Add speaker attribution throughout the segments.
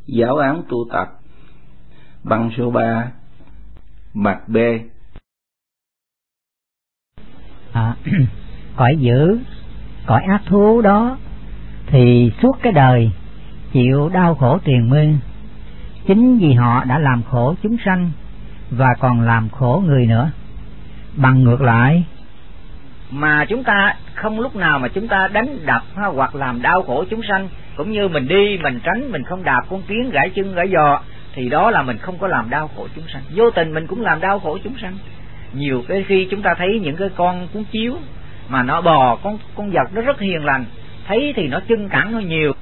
Speaker 1: Giáo án tu tập, băng số 3, mặt B.
Speaker 2: Cõi dữ, cõi ác thú đó thì suốt cái đời chịu đau khổ triền miên, chính vì họ đã làm khổ chúng sanh và còn làm khổ người nữa. Bằng ngược lại, mà chúng ta không lúc nào mà chúng ta đánh đập hoặc làm đau khổ chúng sanh, cũng như mình đi mình tránh, mình không đạp con kiến gãy chân gãy giò, thì đó là mình không có làm đau khổ chúng sanh. Vô tình mình cũng làm đau khổ chúng sanh. Nhiều cái khi chúng ta thấy những cái con cuốn chiếu mà nó bò, con vật nó rất hiền lành, thấy thì nó chưng cẳng nó nhiều,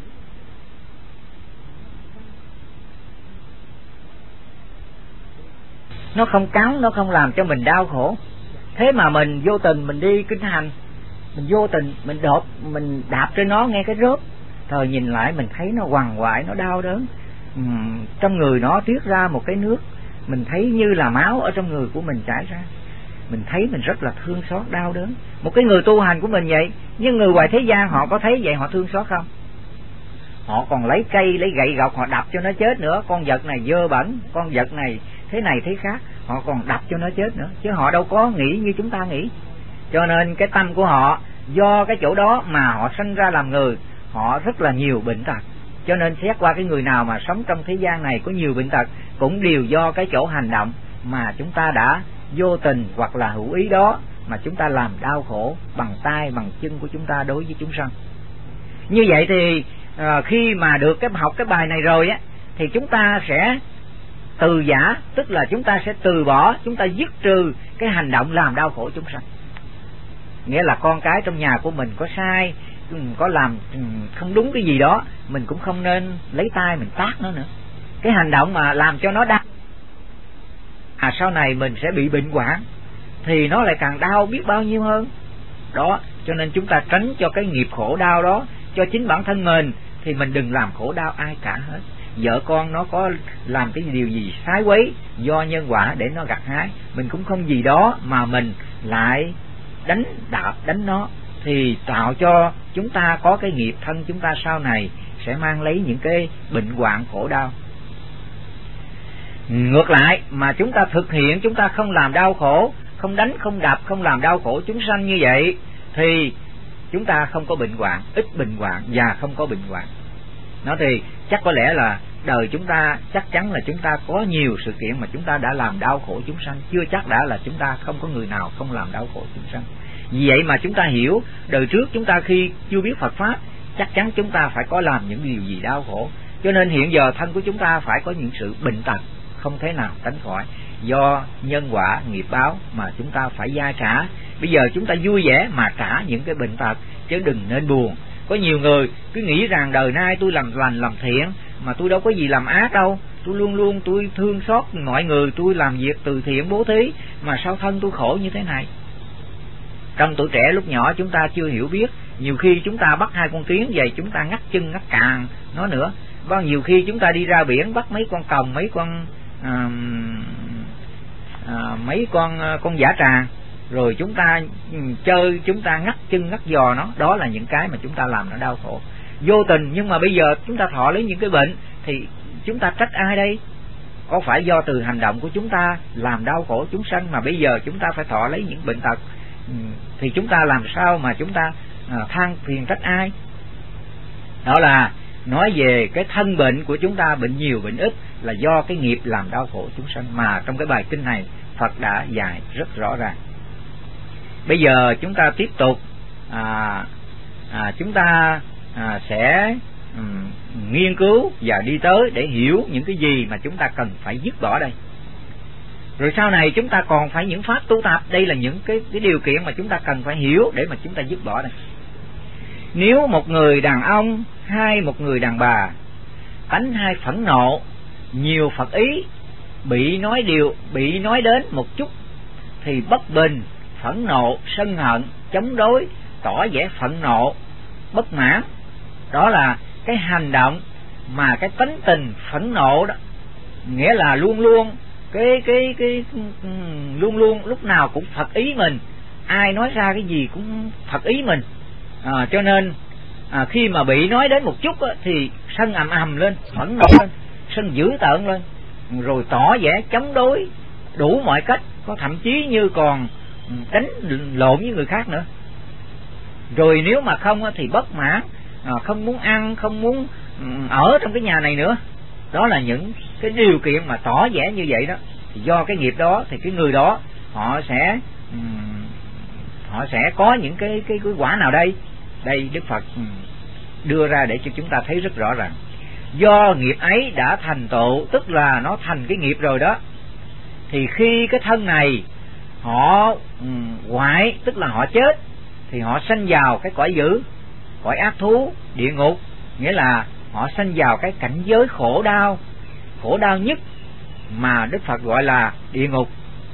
Speaker 2: nó không cắn, nó không làm cho mình đau khổ. Thế mà mình vô tình mình đi kinh hành, mình vô tình mình đạp trên nó nghe cái rớp, thời nhìn lại mình thấy nó quằn quại, nó đau đớn. Trong người nó tiết ra một cái nước, mình thấy như là máu ở trong người của mình chảy ra. Mình thấy mình rất là thương xót, đau đớn. Một cái người tu hành của mình vậy, nhưng người ngoài thế gian họ có thấy vậy họ thương xót không? Họ còn lấy cây, lấy gậy gộc họ đập cho nó chết nữa. Con vật này dơ bẩn, con vật này thế khác, họ còn đập cho nó chết nữa, chứ họ đâu có nghĩ như chúng ta nghĩ. Cho nên cái tâm của họ do cái chỗ đó mà họ sinh ra làm người, họ rất là nhiều bệnh tật. Cho nên xét qua cái người nào mà sống trong thế gian này có nhiều bệnh tật, cũng đều do cái chỗ hành động mà chúng ta đã vô tình hoặc là hữu ý đó mà chúng ta làm đau khổ bằng tay bằng chân của chúng ta đối với chúng sanh. Như vậy thì khi mà được học cái bài này rồi á, thì chúng ta sẽ từ giả, tức là chúng ta sẽ từ bỏ, chúng ta dứt trừ cái hành động làm đau khổ chúng sanh. Nghĩa là con cái trong nhà của mình có sai, có làm không đúng cái gì đó, mình cũng không nên lấy tay mình tát nó nữa. Cái hành động mà làm cho nó đau, sau này mình sẽ bị bệnh hoạn, thì nó lại càng đau biết bao nhiêu hơn. Đó, cho nên chúng ta tránh cho cái nghiệp khổ đau đó cho chính bản thân mình, thì mình đừng làm khổ đau ai cả hết. Vợ con nó có làm cái điều gì sai quấy, do nhân quả để nó gặt hái, mình cũng không gì đó mà mình lại đánh đạp đánh nó, thì tạo cho chúng ta có cái nghiệp thân chúng ta sau này sẽ mang lấy những cái bệnh hoạn khổ đau. Ngược lại mà chúng ta thực hiện, chúng ta không làm đau khổ, không đánh không đập, không làm đau khổ chúng sanh như vậy, thì chúng ta không có bệnh hoạn, ít bệnh hoạn và không có bệnh hoạn. Nó thì chắc có lẽ là đời chúng ta chắc chắn là chúng ta có nhiều sự kiện mà chúng ta đã làm đau khổ chúng sanh, chưa chắc đã là chúng ta không có người nào không làm đau khổ chúng sanh. Vì vậy mà chúng ta hiểu đời trước chúng ta khi chưa biết Phật Pháp, chắc chắn chúng ta phải có làm những điều gì đau khổ. Cho nên hiện giờ thân của chúng ta phải có những sự bệnh tật không thể nào tránh khỏi, do nhân quả nghiệp báo mà chúng ta phải gia trả. Bây giờ chúng ta vui vẻ mà trả những cái bệnh tật, chứ đừng nên buồn. Có nhiều người cứ nghĩ rằng đời nay tôi làm lành làm thiện, mà tôi đâu có gì làm ác đâu, tôi luôn luôn tôi thương xót mọi người, tôi làm việc từ thiện bố thí, mà sao thân tôi khổ như thế này. Trong tuổi trẻ lúc nhỏ chúng ta chưa hiểu biết, nhiều khi chúng ta bắt hai con kiến vậy, chúng ta ngắt chân ngắt càng nó nữa. Bao nhiều khi chúng ta đi ra biển bắt mấy con còng, mấy con dã tràng, rồi chúng ta chơi, chúng ta ngắt chân ngắt giò nó. Đó là những cái mà chúng ta làm nó đau khổ vô tình. Nhưng mà bây giờ chúng ta thọ lấy những cái bệnh, thì chúng ta trách ai đây? Có phải do từ hành động của chúng ta làm đau khổ chúng sanh mà bây giờ chúng ta phải thọ lấy những bệnh tật? Thì chúng ta làm sao mà chúng ta than phiền trách ai? Đó là nói về cái thân bệnh của chúng ta, bệnh nhiều bệnh ít là do cái nghiệp làm đau khổ chúng sanh, mà trong cái bài kinh này Phật đã dạy rất rõ ràng. Bây giờ chúng ta tiếp tục chúng ta sẽ nghiên cứu và đi tới để hiểu những cái gì mà chúng ta cần phải dứt bỏ đây. Rồi sau này chúng ta còn phải những pháp tu tập. Đây là những cái điều kiện mà chúng ta cần phải hiểu để mà chúng ta dứt bỏ đây. Nếu một người đàn ông hay một người đàn bà, tánh hai phẫn nộ, nhiều phật ý, bị nói đến một chút thì bất bình, phẫn nộ, sân hận, chống đối, tỏ vẻ phẫn nộ, bất mãn. Đó là cái hành động mà cái tính tình phẫn nộ đó, nghĩa là luôn luôn luôn luôn lúc nào cũng phật ý mình, ai nói ra cái gì cũng phật ý mình. Cho nên khi mà bị nói đến một chút thì sân ầm ầm lên, phẫn nộ lên, sân dữ tợn lên, rồi tỏ vẻ chống đối đủ mọi cách, có thậm chí như còn đánh lộn với người khác nữa. Rồi nếu mà không thì bất mãn, không muốn ăn, không muốn ở trong cái nhà này nữa. Đó là những cái điều kiện mà tỏ vẻ như vậy đó. Thì do cái nghiệp đó thì cái người đó họ sẽ có những cái quả nào đây? Đây Đức Phật đưa ra để cho chúng ta thấy rất rõ ràng. Do nghiệp ấy đã thành tựu, tức là nó thành cái nghiệp rồi đó, thì khi cái thân này họ hoại, tức là họ chết, thì họ sanh vào cái cõi dữ, cõi ác thú, địa ngục. Nghĩa là họ sanh vào cái cảnh giới khổ đau nhất mà Đức Phật gọi là địa ngục.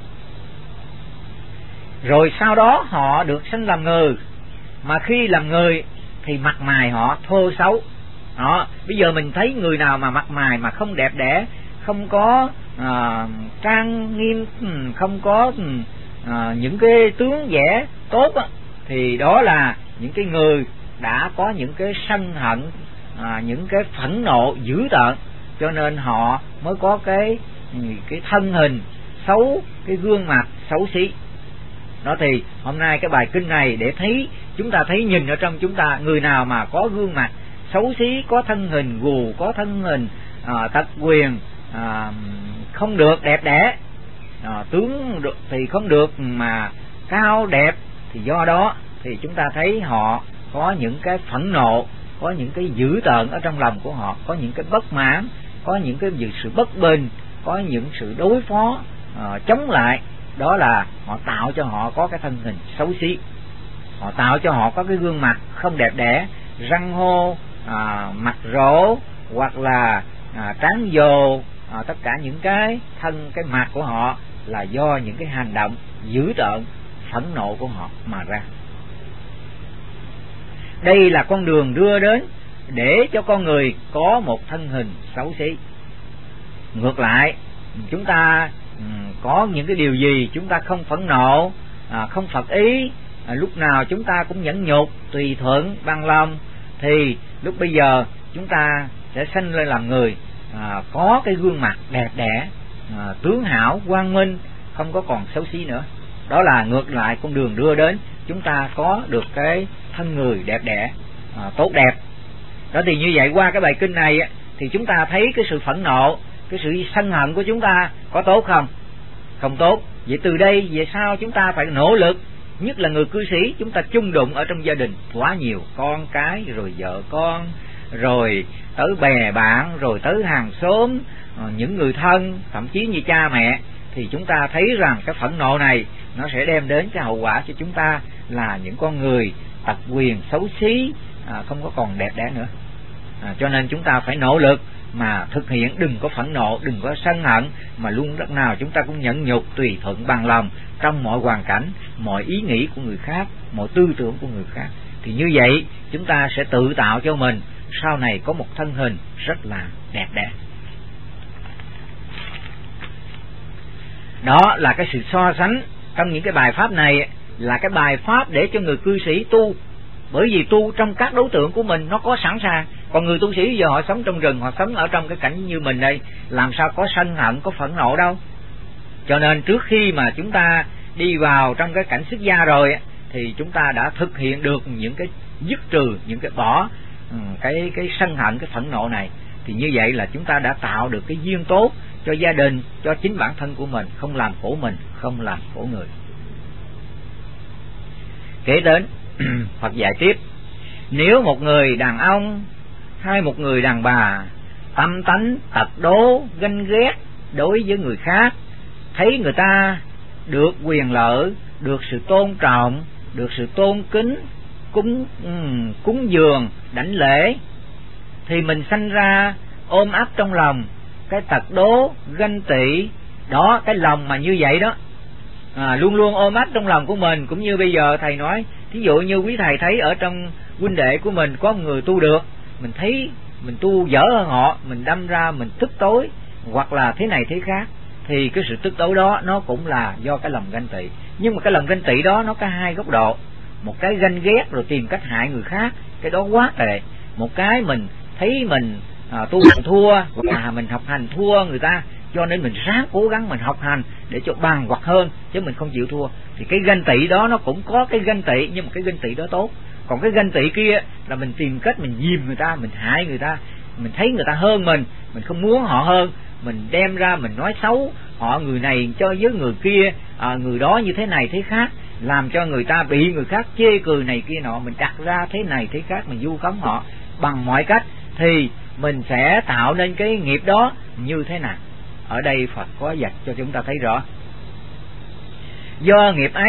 Speaker 2: Rồi sau đó họ được sanh làm người, mà khi làm người thì mặt mày họ thô xấu. Đó, bây giờ mình thấy người nào mà mặt mày mà không đẹp đẽ, không có trang nghiêm, không có những cái tướng vẻ tốt á, thì đó là những cái người đã có những cái sân hận, những cái phẫn nộ dữ tợn, cho nên họ mới có cái thân hình xấu, cái gương mặt xấu xí. Đó thì hôm nay cái bài kinh này để thấy, chúng ta thấy nhìn ở trong chúng ta, người nào mà có gương mặt xấu xí, có thân hình gù, có thân hình tật quyền, không được đẹp đẽ, tướng thì không được mà cao đẹp, thì do đó thì chúng ta thấy họ có những cái phẫn nộ, có những cái dữ tợn ở trong lòng của họ, có những cái bất mãn, có những cái sự bất bình, có những sự đối phó, chống lại. Đó là họ tạo cho họ có cái thân hình xấu xí, họ tạo cho họ có cái gương mặt không đẹp đẽ, răng hô, mặt rỗ, hoặc là trán dồ, tất cả những cái mặt của họ là do những cái hành động dữ tợn, phẫn nộ của họ mà ra. Đây là con đường đưa đến để cho con người có một thân hình xấu xí. Ngược lại, chúng ta có những cái điều gì chúng ta không phẫn nộ, không phật ý, lúc nào chúng ta cũng nhẫn nhục, tùy thuận, bằng lòng, thì lúc bây giờ chúng ta sẽ sanh lên làm người, có cái gương mặt đẹp đẽ, tướng hảo, quang minh, không có còn xấu xí nữa. Đó là ngược lại con đường đưa đến chúng ta có được cái thân người đẹp đẽ, tốt đẹp. Đó thì như vậy, qua cái bài kinh này thì chúng ta thấy cái sự phẫn nộ, cái sự sân hận của chúng ta có tốt không? Không tốt. Vậy từ đây về sau chúng ta phải nỗ lực, nhất là người cư sĩ, chúng ta chung đụng ở trong gia đình quá nhiều, con cái, rồi vợ con, rồi tới bè bạn, rồi tới hàng xóm, những người thân, thậm chí như cha mẹ, thì chúng ta thấy rằng cái phẫn nộ này nó sẽ đem đến cái hậu quả cho chúng ta là những con người tật quyền, xấu xí, không có còn đẹp đẽ nữa. Cho nên chúng ta phải nỗ lực mà thực hiện, đừng có phẫn nộ, đừng có sân hận, mà luôn lúc nào chúng ta cũng nhẫn nhục, tùy thuận, bằng lòng trong mọi hoàn cảnh, mọi ý nghĩ của người khác, mọi tư tưởng của người khác. Thì như vậy chúng ta sẽ tự tạo cho mình sau này có một thân hình rất là đẹp đẽ. Đó là cái sự so sánh trong những cái bài pháp này, là cái bài pháp để cho người cư sĩ tu. Bởi vì tu trong các đối tượng của mình nó có sẵn sàng. Còn người tu sĩ giờ họ sống trong rừng, họ sống ở trong cái cảnh như mình đây, làm sao có sân hận, có phẫn nộ đâu. Cho nên trước khi mà chúng ta đi vào trong cái cảnh xuất gia rồi thì chúng ta đã thực hiện được những cái dứt trừ, những cái bỏ cái sân hận, cái phẫn nộ này. Thì như vậy là chúng ta đã tạo được cái duyên tốt cho gia đình, cho chính bản thân của mình, không làm khổ mình, không làm khổ người. Kế đến Phật dạy tiếp: nếu một người đàn ông hay một người đàn bà tâm tánh tật đố, ganh ghét đối với người khác, thấy người ta được quyền lợi, được sự tôn trọng, được sự tôn kính, cúng dường, đảnh lễ, thì mình sanh ra ôm ấp trong lòng cái tật đố, ganh tị. Đó, cái lòng mà như vậy đó, luôn luôn ôm ấp trong lòng của mình. Cũng như bây giờ thầy nói, thí dụ như quý thầy thấy ở trong huynh đệ của mình có một người tu được, mình thấy mình tu dở hơn họ, mình đâm ra mình tức tối, hoặc là thế này thế khác, thì cái sự tức tối đó nó cũng là do cái lòng ganh tị. Nhưng mà cái lòng ganh tị đó nó có hai góc độ. Một cái ganh ghét rồi tìm cách hại người khác, cái đó quá tệ. Một cái mình thấy mình tu hành thua, hoặc là mình học hành thua người ta, cho nên mình ráng cố gắng mình học hành để cho bằng hoặc hơn, chứ mình không chịu thua. Thì cái ganh tị đó nó cũng có cái ganh tị, nhưng mà cái ganh tị đó tốt. Còn cái ganh tị kia là mình tìm cách mình dìm người ta, mình hại người ta, mình thấy người ta hơn mình không muốn họ hơn, mình đem ra mình nói xấu họ, người này cho với người kia, người đó như thế này thế khác, làm cho người ta bị người khác chê cười này kia nọ, mình đặt ra thế này thế khác, mình vu khống họ bằng mọi cách, thì mình sẽ tạo nên cái nghiệp đó như thế nào. Ở đây Phật có dạy cho chúng ta thấy rõ. Do nghiệp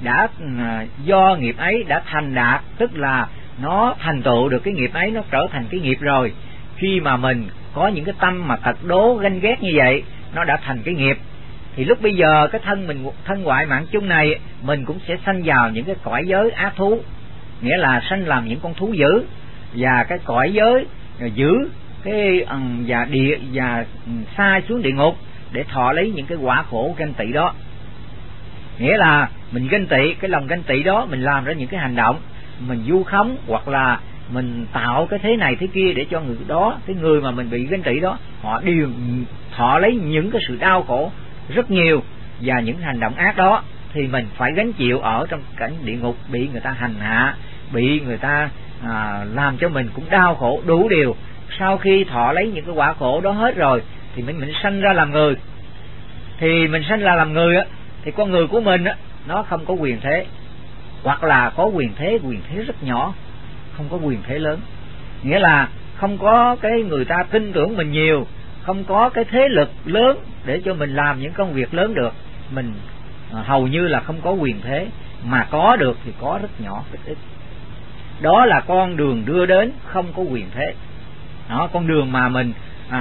Speaker 2: ấy đã thành đạt, tức là nó thành tựu được cái nghiệp ấy, nó trở thành cái nghiệp rồi. Khi mà mình có những cái tâm mà tật đố ganh ghét như vậy, nó đã thành cái nghiệp, thì lúc bây giờ cái thân ngoại mạng chung này, mình cũng sẽ sanh vào những cái cõi giới ác thú, nghĩa là sanh làm những con thú dữ, và cái cõi giới dữ cái và xa xuống địa ngục để thọ lấy những cái quả khổ ganh tị đó. Nghĩa là mình ganh tị, cái lòng ganh tị đó mình làm ra những cái hành động, mình vu khống hoặc là mình tạo cái thế này thế kia để cho người đó, cái người mà mình bị ganh tị đó, họ đều thọ lấy những cái sự đau khổ rất nhiều, và những hành động ác đó thì mình phải gánh chịu ở trong cảnh địa ngục, bị người ta hành hạ, bị người ta làm cho mình cũng đau khổ đủ điều. Sau khi thọ lấy những cái quả khổ đó hết rồi thì mình sanh ra làm người. Thì mình sanh ra làm người á, thì con người của mình á, nó không có quyền thế, hoặc là có quyền thế rất nhỏ, không có quyền thế lớn. Nghĩa là không có cái người ta tin tưởng mình nhiều, không có cái thế lực lớn để cho mình làm những công việc lớn được. Mình hầu như là không có quyền thế, mà có được thì có rất nhỏ, rất ít. Đó là con đường đưa đến không có quyền thế. Đó, con đường mà mình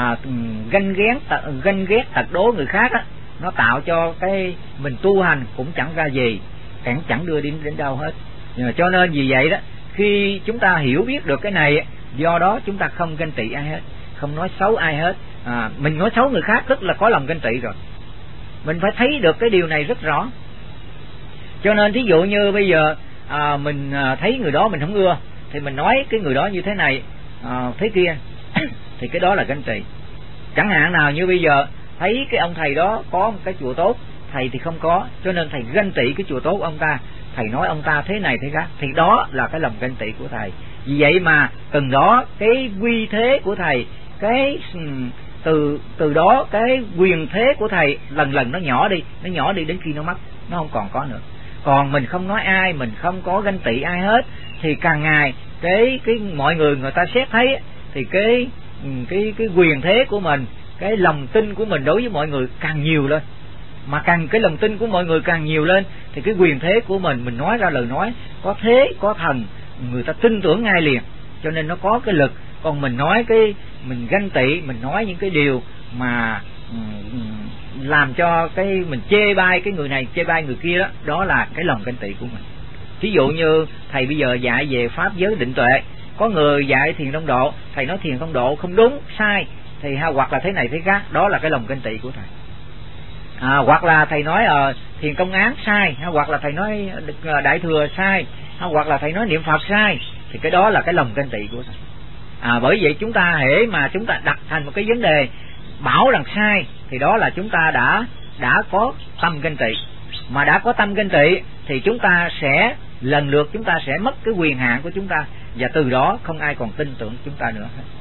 Speaker 2: ganh ghét tật đố người khác á, nó tạo cho cái mình tu hành cũng chẳng ra gì, chẳng đưa đến đâu hết. Cho nên vì vậy đó, khi chúng ta hiểu biết được cái này, do đó chúng ta không ganh tị ai hết, không nói xấu ai hết. Mình nói xấu người khác tức là có lòng ganh tị rồi. Mình phải thấy được cái điều này rất rõ. Cho nên thí dụ như bây giờ mình thấy người đó mình không ưa, thì mình nói cái người đó như thế này thế kia thì cái đó là ganh tị. Chẳng hạn nào như bây giờ thấy cái ông thầy đó có một cái chùa tốt, thầy thì không có, cho nên thầy ganh tị cái chùa tốt ông ta, thầy nói ông ta thế này thế khác, thì đó là cái lòng ganh tị của thầy. Vì vậy mà từng đó cái uy thế của thầy, cái từ đó cái quyền thế của thầy lần nó nhỏ đi đến khi nó mất, nó không còn có nữa. Còn mình không nói ai, mình không có ganh tị ai hết, thì càng ngày cái mọi người ta xét thấy thì cái quyền thế của mình, cái lòng tin của mình đối với mọi người càng nhiều lên. Mà càng cái lòng tin của mọi người càng nhiều lên thì cái quyền thế của mình nói ra lời nói có thế có thần, người ta tin tưởng ngay liền, cho nên nó có cái lực. Còn mình nói mình ganh tị, mình nói những cái điều mà làm cho mình chê bai cái người này, chê bai người kia đó, đó là cái lòng ganh tị của mình. Ví dụ như thầy bây giờ dạy về pháp giới định tuệ, có người dạy thiền tông độ, thầy nói thiền tông độ không đúng, sai, thì hoặc là thế này thế khác, đó là cái lòng ganh tị của thầy. Hoặc là thầy nói thiền công án sai, hoặc là thầy nói đại thừa sai, hoặc là thầy nói niệm Phật sai, thì cái đó là cái lòng ganh tị của thầy. Bởi vậy chúng ta hễ mà chúng ta đặt thành một cái vấn đề bảo rằng sai, thì đó là chúng ta đã có tâm ganh tị. Mà đã có tâm ganh tị thì chúng ta sẽ lần lượt chúng ta sẽ mất cái quyền hạn của chúng ta, và từ đó không ai còn tin tưởng chúng ta nữa hết.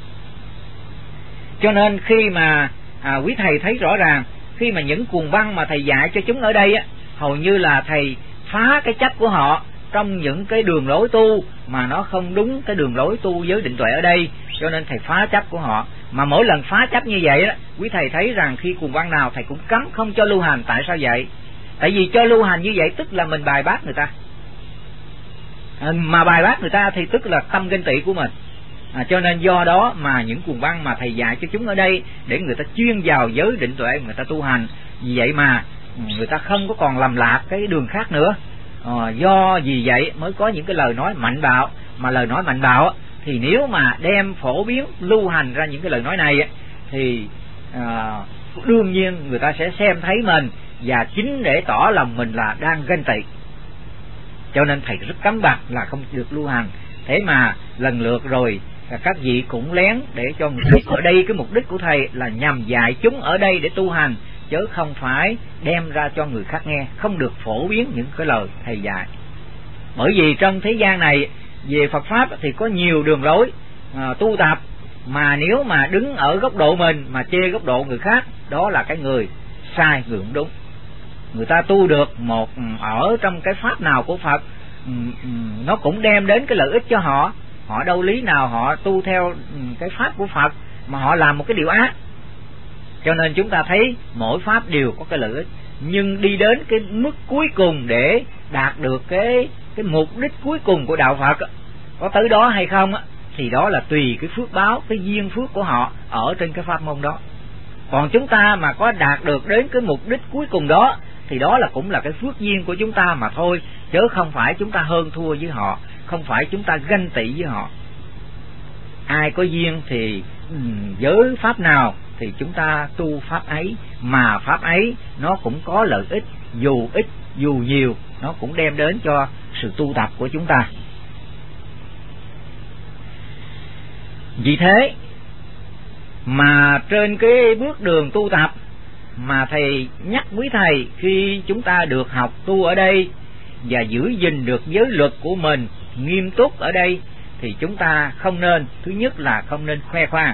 Speaker 2: Cho nên khi mà quý thầy thấy rõ ràng, khi mà những cuồng băng mà thầy dạy cho chúng ở đây á, hầu như là thầy phá cái chấp của họ trong những cái đường lối tu mà nó không đúng cái đường lối tu giới định tuệ ở đây, cho nên thầy phá chấp của họ. Mà mỗi lần phá chấp như vậy á, quý thầy thấy rằng khi cuồng băng nào thầy cũng cấm không cho lưu hành. Tại sao vậy? Tại vì cho lưu hành như vậy tức là mình bài bác người ta, mà bài bác người ta thì tức là tâm ganh tị của mình. Cho nên do đó mà những cuồng băng mà thầy dạy cho chúng ở đây để người ta chuyên vào giới định tuệ, người ta tu hành. Vì vậy mà người ta không có còn lầm lạc cái đường khác nữa. Do vì vậy mới có những cái lời nói mạnh bạo. Mà lời nói mạnh bạo thì nếu mà đem phổ biến lưu hành ra những cái lời nói này thì đương nhiên người ta sẽ xem thấy mình, và chính để tỏ lòng mình là đang ganh tị. Cho nên thầy rất cấm bặt là không được lưu hành. Thế mà lần lượt rồi các vị cũng lén để cho người biết. Ở đây cái mục đích của thầy là nhằm dạy chúng ở đây để tu hành, chứ không phải đem ra cho người khác nghe, không được phổ biến những cái lời thầy dạy. Bởi vì trong thế gian này về Phật pháp thì có nhiều đường lối tu tập, mà nếu mà đứng ở góc độ mình mà chê góc độ người khác, đó là cái người sai, người không đúng. Người ta tu được một ở trong cái pháp nào của Phật, nó cũng đem đến cái lợi ích cho họ. Họ đâu lý nào họ tu theo cái pháp của Phật mà họ làm một cái điều ác. Cho nên chúng ta thấy mỗi pháp đều có cái lợi ích, nhưng đi đến cái mức cuối cùng để đạt được cái mục đích cuối cùng của đạo Phật có tới đó hay không thì đó là tùy cái phước báo, cái duyên phước của họ ở trên cái pháp môn đó. Còn chúng ta mà có đạt được đến cái mục đích cuối cùng đó thì đó là cũng là cái phước duyên của chúng ta mà thôi, chứ không phải chúng ta hơn thua với họ, không phải chúng ta ganh tị với họ. Ai có duyên thì với pháp nào thì chúng ta tu pháp ấy, mà pháp ấy nó cũng có lợi ích, dù ít dù nhiều nó cũng đem đến cho sự tu tập của chúng ta. Vì thế mà trên cái bước đường tu tập mà thầy nhắc quý thầy, khi chúng ta được học tu ở đây và giữ gìn được giới luật của mình nghiêm túc ở đây, thì chúng ta không nên, thứ nhất là không nên khoe khoang,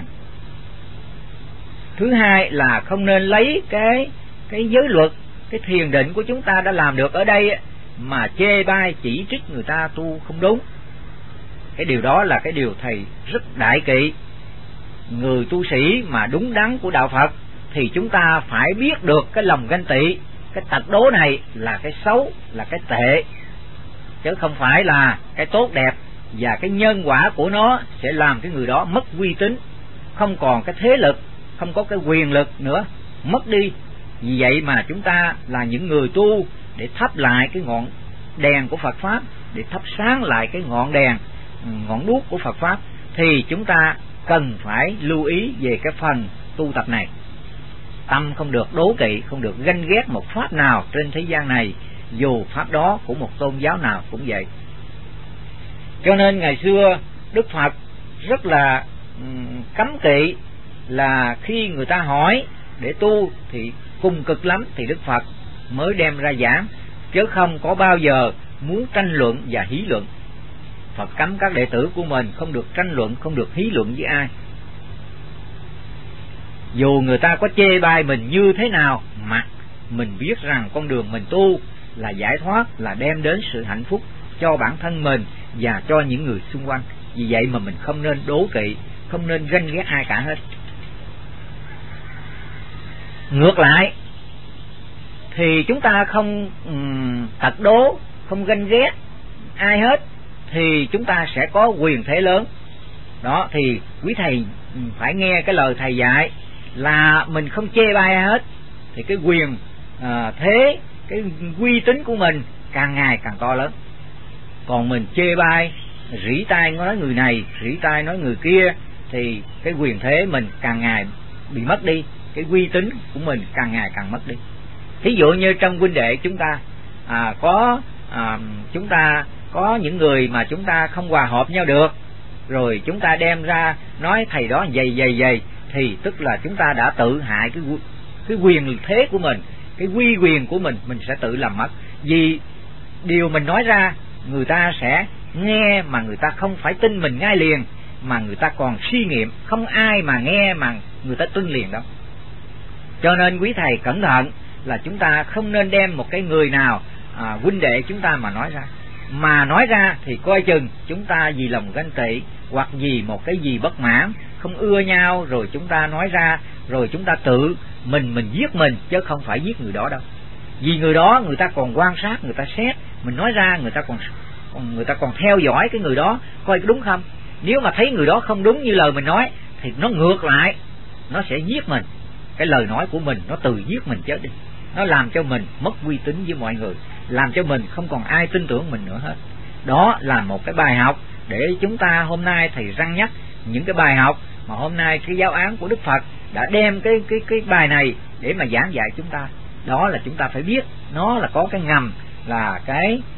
Speaker 2: thứ hai là không nên lấy cái giới luật, cái thiền định của chúng ta đã làm được ở đây mà chê bai chỉ trích người ta tu không đúng. Cái điều đó là cái điều thầy rất đại kỵ. Người tu sĩ mà đúng đắn của đạo Phật thì chúng ta phải biết được cái lòng ganh tị, cái tật đố này là cái xấu, là cái tệ, chứ không phải là cái tốt đẹp. Và cái nhân quả của nó sẽ làm cái người đó mất uy tín, không còn cái thế lực, không có cái quyền lực nữa, mất đi. Vì vậy mà chúng ta là những người tu để thắp lại cái ngọn đèn của Phật pháp, để thắp sáng lại cái ngọn đèn, ngọn đuốc của Phật pháp, thì chúng ta cần phải lưu ý về cái phần tu tập này. Tâm không được đố kỵ, không được ganh ghét một pháp nào trên thế gian này, dù pháp đó của một tôn giáo nào cũng vậy. Cho nên ngày xưa Đức Phật rất là cấm kỵ là khi người ta hỏi để tu thì cùng cực lắm thì Đức Phật mới đem ra giảng, chứ không có bao giờ muốn tranh luận và hí luận. Phật cấm các đệ tử của mình không được tranh luận, không được hí luận với ai. Dù người ta có chê bai mình như thế nào mà mình biết rằng con đường mình tu là giải thoát, là đem đến sự hạnh phúc cho bản thân mình và cho những người xung quanh. Vì vậy mà mình không nên đố kỵ, không nên ganh ghét ai cả hết. Ngược lại thì chúng ta không tật đố, không ganh ghét ai hết, thì chúng ta sẽ có quyền thế lớn. Đó thì quý thầy phải nghe cái lời thầy dạy là mình không chê bai ai hết, thì cái quyền thế, cái uy tín của mình càng ngày càng to lớn. Còn mình chê bai, rỉ tai nói người này, rỉ tai nói người kia, thì cái quyền thế mình càng ngày bị mất đi, cái uy tín của mình càng ngày càng mất đi. Thí dụ như trong huynh đệ chúng ta chúng ta có những người mà chúng ta không hòa hợp nhau được, rồi chúng ta đem ra nói thầy đó dày, thì tức là chúng ta đã tự hại cái quyền thế của mình, cái uy quyền của mình sẽ tự làm mất. Vì điều mình nói ra người ta sẽ nghe mà người ta không phải tin mình ngay liền, mà người ta còn suy nghiệm, không ai mà nghe mà người ta tin liền đâu. Cho nên quý thầy cẩn thận là chúng ta không nên đem một cái người nào huynh đệ chúng ta mà nói ra thì coi chừng chúng ta vì lòng ganh tị hoặc vì một cái gì bất mãn, không ưa nhau, rồi chúng ta nói ra, rồi chúng ta tự mình giết mình, chứ không phải giết người đó đâu. Vì người đó người ta còn quan sát, người ta xét, mình nói ra người ta còn theo dõi cái người đó coi đúng không. Nếu mà thấy người đó không đúng như lời mình nói thì nó ngược lại, nó sẽ giết mình. Cái lời nói của mình nó tự giết mình chết đi, nó làm cho mình mất uy tín với mọi người, làm cho mình không còn ai tin tưởng mình nữa hết. Đó là một cái bài học để chúng ta hôm nay thầy răn nhắc những cái bài học mà hôm nay cái giáo án của Đức Phật đã đem cái bài này để mà giảng dạy chúng ta. Đó là chúng ta phải biết nó là có cái ngầm, là cái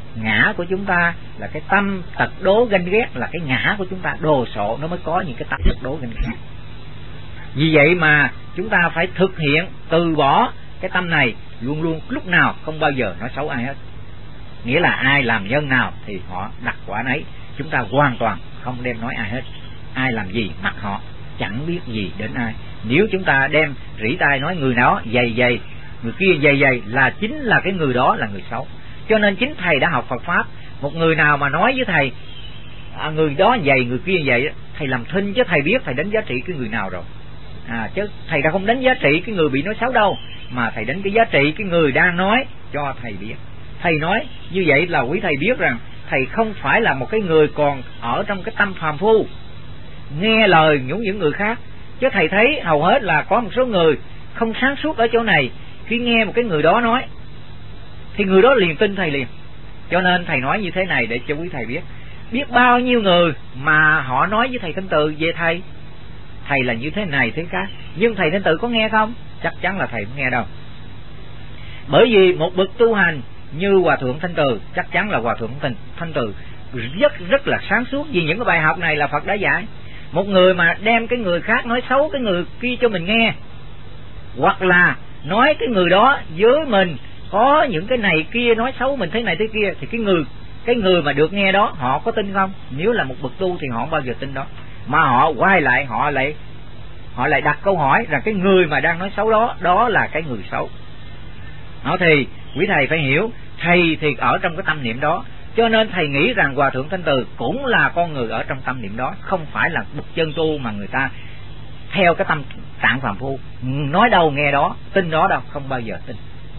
Speaker 2: ngã của chúng ta là cái tâm tật đố ganh ghét, là cái ngã của chúng ta đồ sộ nó mới có những cái tâm tật đố ganh ghét. Vì vậy mà chúng ta phải thực hiện từ bỏ cái tâm này, luôn luôn lúc nào không bao giờ nói xấu ai hết. Nghĩa là ai làm nhân nào thì họ đặt quả nấy, chúng ta hoàn toàn không đem nói ai hết. Ai làm gì mặc họ, chẳng biết gì đến ai. Nếu chúng ta đem rỉ tai nói người đó dày dày, người kia dày dày, là chính là cái người đó là người xấu. Cho nên chính thầy đã học Phật Pháp, một người nào mà nói với thầy người đó dày người kia dày, thầy làm thinh chứ thầy biết thầy đánh giá trị cái người nào rồi. Chứ thầy đã không đánh giá trị cái người bị nói xấu đâu, mà thầy đánh cái giá trị cái người đang nói cho thầy biết. Thầy nói như vậy là quý thầy biết rằng thầy không phải là một cái người còn ở trong cái tâm phàm phu nghe lời những người khác. Chứ thầy thấy hầu hết là có một số người không sáng suốt ở chỗ này, khi nghe một cái người đó nói thì người đó liền tin thầy liền. Cho nên thầy nói như thế này để cho quý thầy biết. Biết bao nhiêu người mà họ nói với thầy Thanh Từ về thầy, thầy là như thế này thế khác, nhưng thầy Thanh Từ có nghe không? Chắc chắn là thầy không nghe đâu. Bởi vì một bậc tu hành như Hòa Thượng Thanh Từ, chắc chắn là Hòa Thượng Thanh Từ rất là sáng suốt, vì những cái bài học này là Phật đã dạy. Một người mà đem cái người khác nói xấu cái người kia cho mình nghe, hoặc là nói cái người đó với mình có những cái này kia, nói xấu mình thế này thế kia, thì cái người mà được nghe đó họ có tin không? Nếu là một bậc tu thì họ không bao giờ tin đó, mà họ quay lại họ lại đặt câu hỏi rằng cái người mà đang nói xấu đó là cái người xấu. Đó thì quý thầy phải hiểu, thầy thì ở trong cái tâm niệm đó, cho nên thầy nghĩ rằng Hòa Thượng Thanh Từ cũng là con người ở trong tâm niệm đó, không phải là bậc chân tu mà người ta theo cái tâm trạng phàm phu, nói đâu nghe đó, tin đó đâu, không bao giờ tin.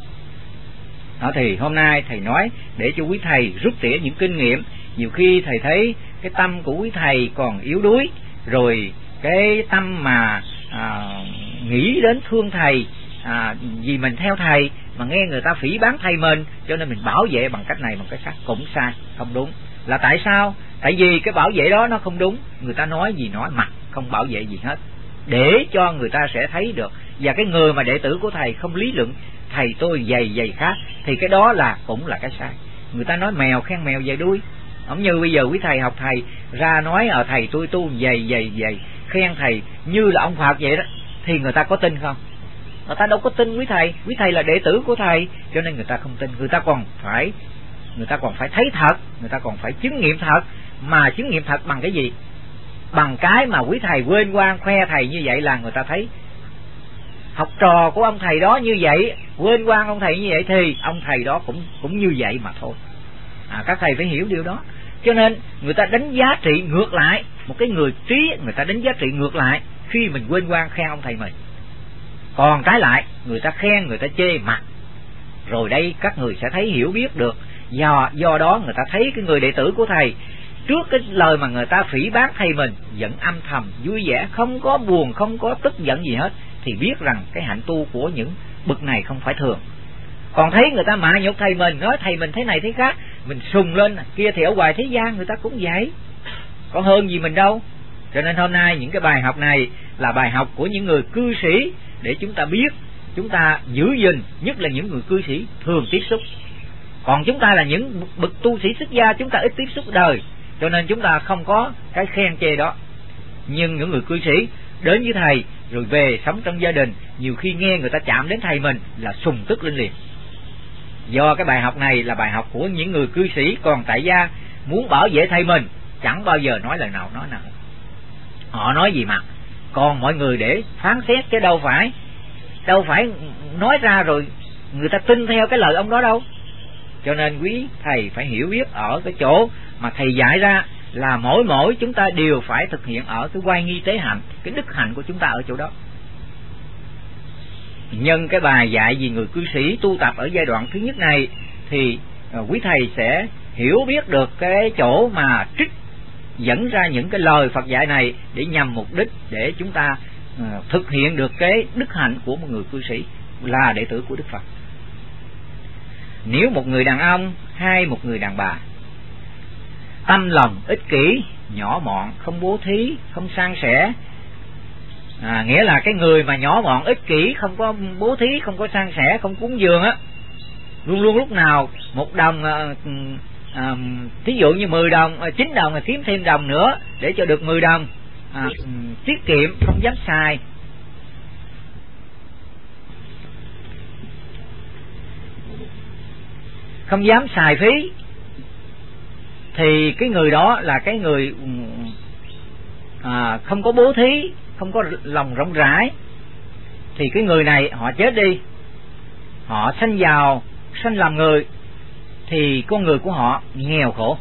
Speaker 2: Đó thì hôm nay thầy nói để cho quý thầy rút tỉa những kinh nghiệm. Nhiều khi thầy thấy cái tâm của quý thầy còn yếu đuối, rồi cái tâm mà nghĩ đến thương thầy, vì mình theo thầy mà nghe người ta phỉ báng thầy mình, cho nên mình bảo vệ bằng cách này bằng cách khác, cũng sai, không đúng. Là tại sao? Tại vì cái bảo vệ đó nó không đúng. Người ta nói gì nói mặc, không bảo vệ gì hết, để cho người ta sẽ thấy được. Và cái người mà đệ tử của thầy không lý luận thầy tôi dày khác, thì cái đó là cũng là cái sai. Người ta nói mèo khen mèo về đuôi. Không như bây giờ quý thầy học thầy ra nói thầy tôi tu dày, khen thầy như là ông Phật vậy đó, thì người ta có tin không? Người ta đâu có tin quý thầy. Quý thầy là đệ tử của thầy, cho nên người ta không tin. Người ta còn phải thấy thật, người ta còn phải chứng nghiệm thật. Mà chứng nghiệm thật bằng cái gì? Bằng cái mà quý thầy quên quang khoe thầy như vậy là người ta thấy. Học trò của ông thầy đó như vậy, quên quang ông thầy như vậy, thì ông thầy đó cũng như vậy mà thôi. Các thầy phải hiểu điều đó. Cho nên người ta đánh giá trị ngược lại, một cái người trí người ta đánh giá trị ngược lại khi mình quên quang khen ông thầy mình. Còn trái lại người ta khen, người ta chê mặt. Rồi đây các người sẽ thấy hiểu biết được. Do đó người ta thấy cái người đệ tử của thầy, trước cái lời mà người ta phỉ báng thầy mình, vẫn âm thầm vui vẻ, không có buồn, không có tức giận gì hết, thì biết rằng cái hạnh tu của những bậc này không phải thường. Còn thấy người ta mạ nhục thầy mình, nói thầy mình thế này thế khác, mình sùng lên. Kia thì ở ngoài thế gian người ta cũng vậy, có hơn gì mình đâu. Cho nên hôm nay những cái bài học này là bài học của những người cư sĩ, để chúng ta biết, chúng ta giữ gìn, nhất là những người cư sĩ thường tiếp xúc. Còn chúng ta là những bậc tu sĩ xuất gia, chúng ta ít tiếp xúc đời, cho nên chúng ta không có cái khen chê đó. Nhưng những người cư sĩ đến với thầy rồi về sống trong gia đình, nhiều khi nghe người ta chạm đến thầy mình là sùng tức lên liền. Do cái bài học này là bài học của những người cư sĩ. Còn tại gia muốn bảo vệ thầy mình chẳng bao giờ nói lời nào nói nào. Họ nói gì mà, còn mọi người để phán xét, chứ đâu phải nói ra rồi người ta tin theo cái lời ông đó đâu. Cho nên quý thầy phải hiểu biết ở cái chỗ mà thầy dạy ra là mỗi chúng ta đều phải thực hiện ở cái oai nghi tế hạnh, cái đức hạnh của chúng ta ở chỗ đó. Nhân cái bài dạy về người cư sĩ tu tập ở giai đoạn thứ nhất này, thì quý thầy sẽ hiểu biết được cái chỗ mà trích dẫn ra những cái lời Phật dạy này để nhằm mục đích để chúng ta thực hiện được cái đức hạnh của một người cư sĩ là đệ tử của Đức Phật. Nếu một người đàn ông hay một người đàn bà tâm lòng ích kỷ, nhỏ mọn, không bố thí, không san sẻ, nghĩa là cái người mà nhỏ mọn ích kỷ, không có bố thí, không có san sẻ, không cúng dường á, luôn luôn lúc nào một đồng thí dụ như 10 đồng 9 đồng là kiếm thêm đồng nữa để cho được 10 đồng. Tiết kiệm, không dám xài. Không dám xài phí thì cái người đó là cái người không có bố thí, không có lòng rộng rãi. Thì cái người này họ chết đi, họ sanh làm người, thì con người của họ nghèo khổ,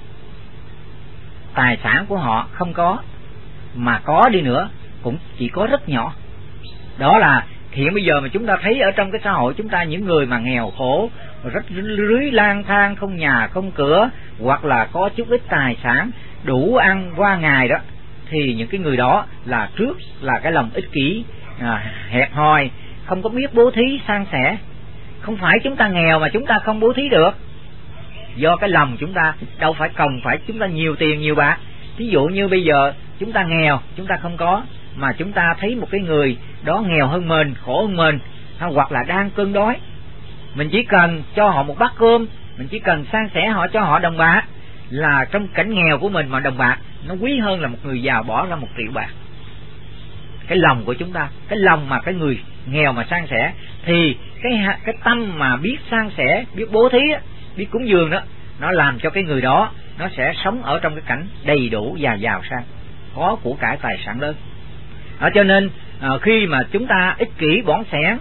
Speaker 2: tài sản của họ không có, mà có đi nữa cũng chỉ có rất nhỏ. Đó là hiện bây giờ mà chúng ta thấy ở trong cái xã hội chúng ta, những người mà nghèo khổ, rất rưới lang thang, không nhà không cửa, hoặc là có chút ít tài sản đủ ăn qua ngày đó, thì những cái người đó là trước là cái lòng ích kỷ, hẹp hòi, không có biết bố thí san sẻ. Không phải chúng ta nghèo mà chúng ta không bố thí được, do cái lòng chúng ta đâu phải cần phải chúng ta nhiều tiền nhiều bạc. Ví dụ như bây giờ chúng ta nghèo, chúng ta không có, mà chúng ta thấy một cái người đó nghèo hơn mình, khổ hơn mình, hoặc là đang cơn đói, mình chỉ cần cho họ một bát cơm, mình chỉ cần san sẻ họ, cho họ đồng bạc, là trong cảnh nghèo của mình mà đồng bạc nó quý hơn là một người giàu bỏ ra 1 triệu bạc. Cái lòng của chúng ta, cái lòng mà cái người nghèo mà san sẻ, thì cái tâm mà biết san sẻ, biết bố thí, biết cúng dường đó, nó làm cho cái người đó nó sẽ sống ở trong cái cảnh đầy đủ và giàu sang, có của cải tài sản lớn. Cho nên khi mà chúng ta ích kỷ bỏng sẻn,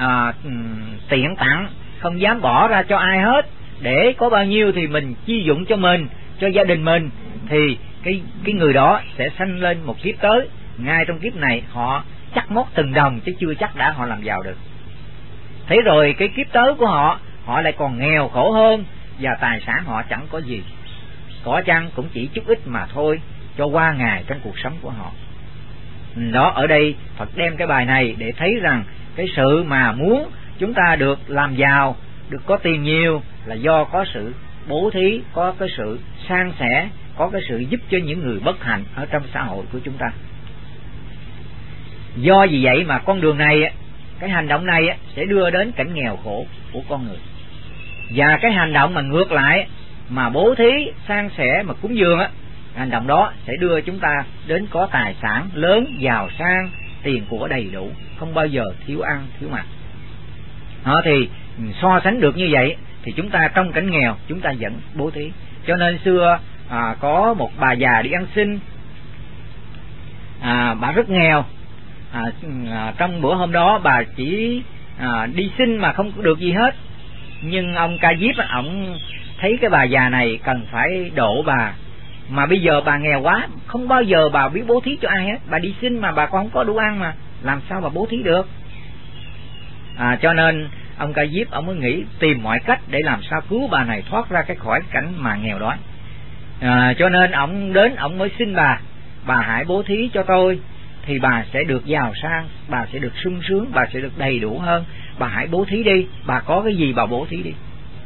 Speaker 2: tiện tặng, không dám bỏ ra cho ai hết, để có bao nhiêu thì mình chi dụng cho mình, cho gia đình mình, thì cái người đó sẽ sanh lên một kiếp tới, ngay trong kiếp này họ chắc móc từng đồng chứ chưa chắc đã họ làm giàu được. Thế rồi cái kiếp tới của họ lại còn nghèo khổ hơn, và tài sản họ chẳng có gì, có chăng cũng chỉ chút ít mà thôi, cho qua ngày trong cuộc sống của họ. Đó, ở đây Phật đem cái bài này để thấy rằng cái sự mà muốn chúng ta được làm giàu, được có tiền nhiều, là do có sự bố thí, có cái sự san sẻ, có cái sự giúp cho những người bất hạnh ở trong xã hội của chúng ta. Do vì vậy mà con đường này, cái hành động này sẽ đưa đến cảnh nghèo khổ của con người. Và cái hành động mà ngược lại, mà bố thí, san sẻ, mà cúng dường hành động đó sẽ đưa chúng ta đến có tài sản lớn, giàu sang, tiền của đầy đủ, không bao giờ thiếu ăn thiếu mặc. Thì so sánh được như vậy thì chúng ta trong cảnh nghèo chúng ta vẫn bố thí. Cho nên xưa có một bà già đi ăn xin, bà rất nghèo. Trong bữa hôm đó bà chỉ đi xin mà không được gì hết. Nhưng ông Ca Diếp ổng thấy cái bà già này cần phải độ bà, mà bây giờ bà nghèo quá, không bao giờ bà biết bố thí cho ai hết. Bà đi xin mà bà còn không có đủ ăn, mà làm sao bà bố thí được. Cho nên ông Ca Diếp ông mới nghĩ tìm mọi cách để làm sao cứu bà này thoát ra cái khỏi cảnh mà nghèo đói. Cho nên ông đến, ông mới xin bà hãy bố thí cho tôi, thì bà sẽ được giàu sang, bà sẽ được sung sướng, bà sẽ được đầy đủ hơn. Bà hãy bố thí đi, bà có cái gì bà bố thí đi.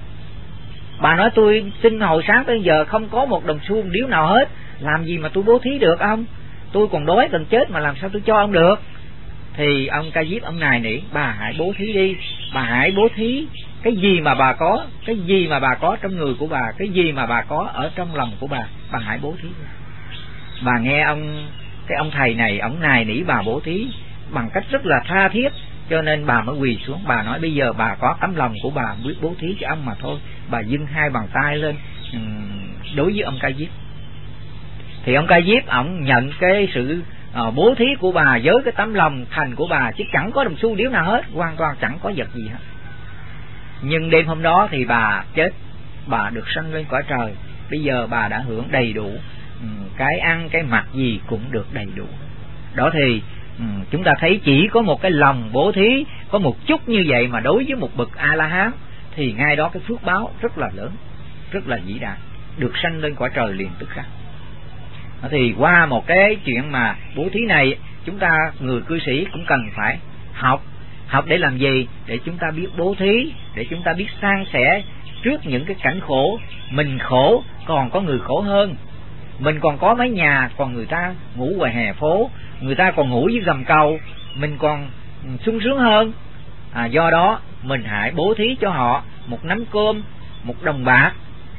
Speaker 2: Bà nói tôi xin hồi sáng tới giờ không có một đồng xu điếu nào hết, làm gì mà tôi bố thí được ông, tôi còn đói gần chết mà làm sao tôi cho ông được. Thì ông Ca Diếp ông nài nỉ, bà hãy bố thí đi, bà hãy bố thí cái gì mà bà có, cái gì mà bà có trong người của bà, cái gì mà bà có ở trong lòng của bà hãy bố thí. Bà nghe cái ông thầy này ông nài nỉ bà bố thí bằng cách rất là tha thiết, cho nên bà mới quỳ xuống. Bà nói bây giờ bà có tấm lòng của bà biết bố thí cho ông mà thôi. Bà dâng 2 bàn tay lên đối với ông Ca Diếp. Thì ông Ca Diếp ổng nhận cái sự bố thí của bà với cái tấm lòng thành của bà, chứ chẳng có đồng xu điếu nào hết, hoàn toàn chẳng có vật gì hết. Nhưng đêm hôm đó thì bà chết, bà được sanh lên cõi trời. Bây giờ bà đã hưởng đầy đủ, cái ăn cái mặc gì cũng được đầy đủ. Đó thì chúng ta thấy chỉ có một cái lòng bố thí, có một chút như vậy mà đối với một bậc A-la-hán thì ngay đó cái phước báo rất là lớn, rất là vĩ đại, được sanh lên cõi trời liền tức khắc. Thì qua một cái chuyện mà bố thí này, chúng ta người cư sĩ cũng cần phải học để làm gì? Để chúng ta biết bố thí, để chúng ta biết san sẻ trước những cái cảnh khổ. Mình khổ còn có người khổ hơn, mình còn có mái nhà, còn người ta ngủ ngoài hè phố, người ta còn ngủ dưới gầm cầu, mình còn sung sướng hơn. Do đó mình hãy bố thí cho họ một nắm cơm, một đồng bạc,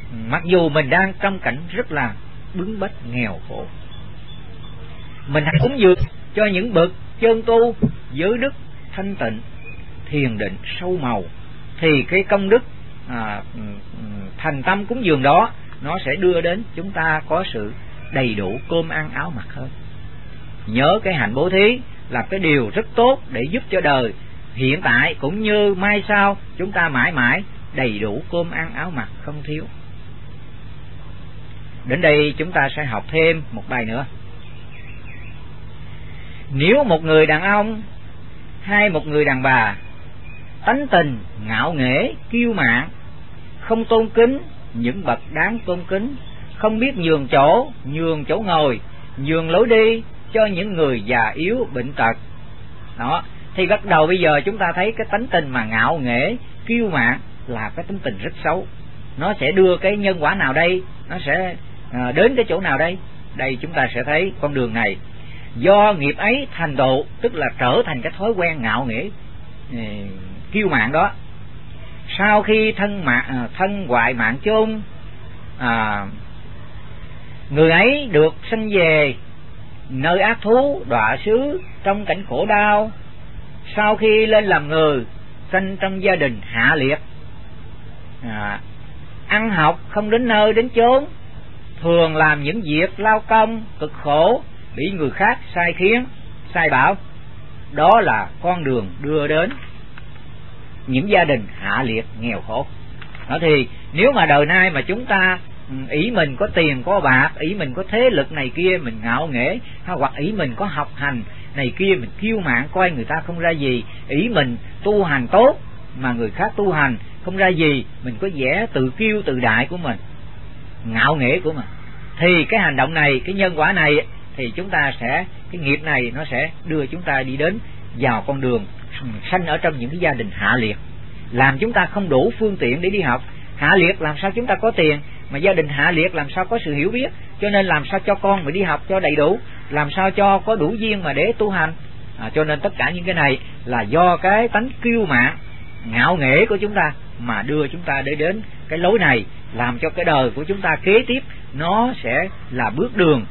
Speaker 2: mặc dù mình đang trong cảnh rất là bướng bách nghèo khổ, mình hãy cúng dường cho những bậc chân tu giới đức thanh tịnh, thiền định sâu màu, thì cái công đức thành tâm cúng dường đó nó sẽ đưa đến chúng ta có sự đầy đủ cơm ăn áo mặc hơn. Nhớ cái hạnh bố thí là cái điều rất tốt để giúp cho đời hiện tại cũng như mai sau chúng ta mãi mãi đầy đủ cơm ăn áo mặc không thiếu. Đến đây chúng ta sẽ học thêm một bài nữa. Nếu một người đàn ông hay một người đàn bà tánh tình ngạo nghễ kiêu mạn, không tôn kính những bậc đáng tôn kính, không biết nhường chỗ ngồi, nhường lối đi cho những người già yếu bệnh tật đó, thì bắt đầu bây giờ chúng ta thấy cái tánh tình mà ngạo nghễ kiêu mạn là cái tánh tình rất xấu. Nó sẽ đưa cái nhân quả nào đây? Nó sẽ đến cái chỗ nào đây? Đây chúng ta sẽ thấy con đường này do nghiệp ấy thành tựu, tức là trở thành cái thói quen ngạo nghễ kiêu mạn đó. Sau khi thân hoại mạng chôn, người ấy được sanh về nơi ác thú đọa xứ trong cảnh khổ đau. Sau khi lên làm người, sanh trong gia đình hạ liệt, ăn học không đến nơi đến chốn, thường làm những việc lao công cực khổ, bị người khác sai khiến sai bảo. Đó là con đường đưa đến những gia đình hạ liệt nghèo khổ đó. Thì nếu mà đời nay mà chúng ta ý mình có tiền có bạc, ý mình có thế lực này kia, mình ngạo nghễ, hoặc ý mình có học hành này kia, mình kiêu mạn coi người ta không ra gì, ý mình tu hành tốt mà người khác tu hành không ra gì, mình có vẻ tự kiêu tự đại của mình, ngạo nghễ của mình, thì cái hành động này, cái nhân quả này thì chúng ta sẽ, cái nghiệp này nó sẽ đưa chúng ta đi đến vào con đường sanh ở trong những cái gia đình hạ liệt, làm chúng ta không đủ phương tiện để đi học. Hạ liệt làm sao chúng ta có tiền, mà gia đình hạ liệt làm sao có sự hiểu biết, cho nên làm sao cho con mà đi học cho đầy đủ, làm sao cho có đủ duyên mà để tu hành. Cho nên tất cả những cái này là do cái tánh kiêu mạn ngạo nghễ của chúng ta mà đưa chúng ta để đến cái lối này, làm cho cái đời của chúng ta kế tiếp nó sẽ là bước đường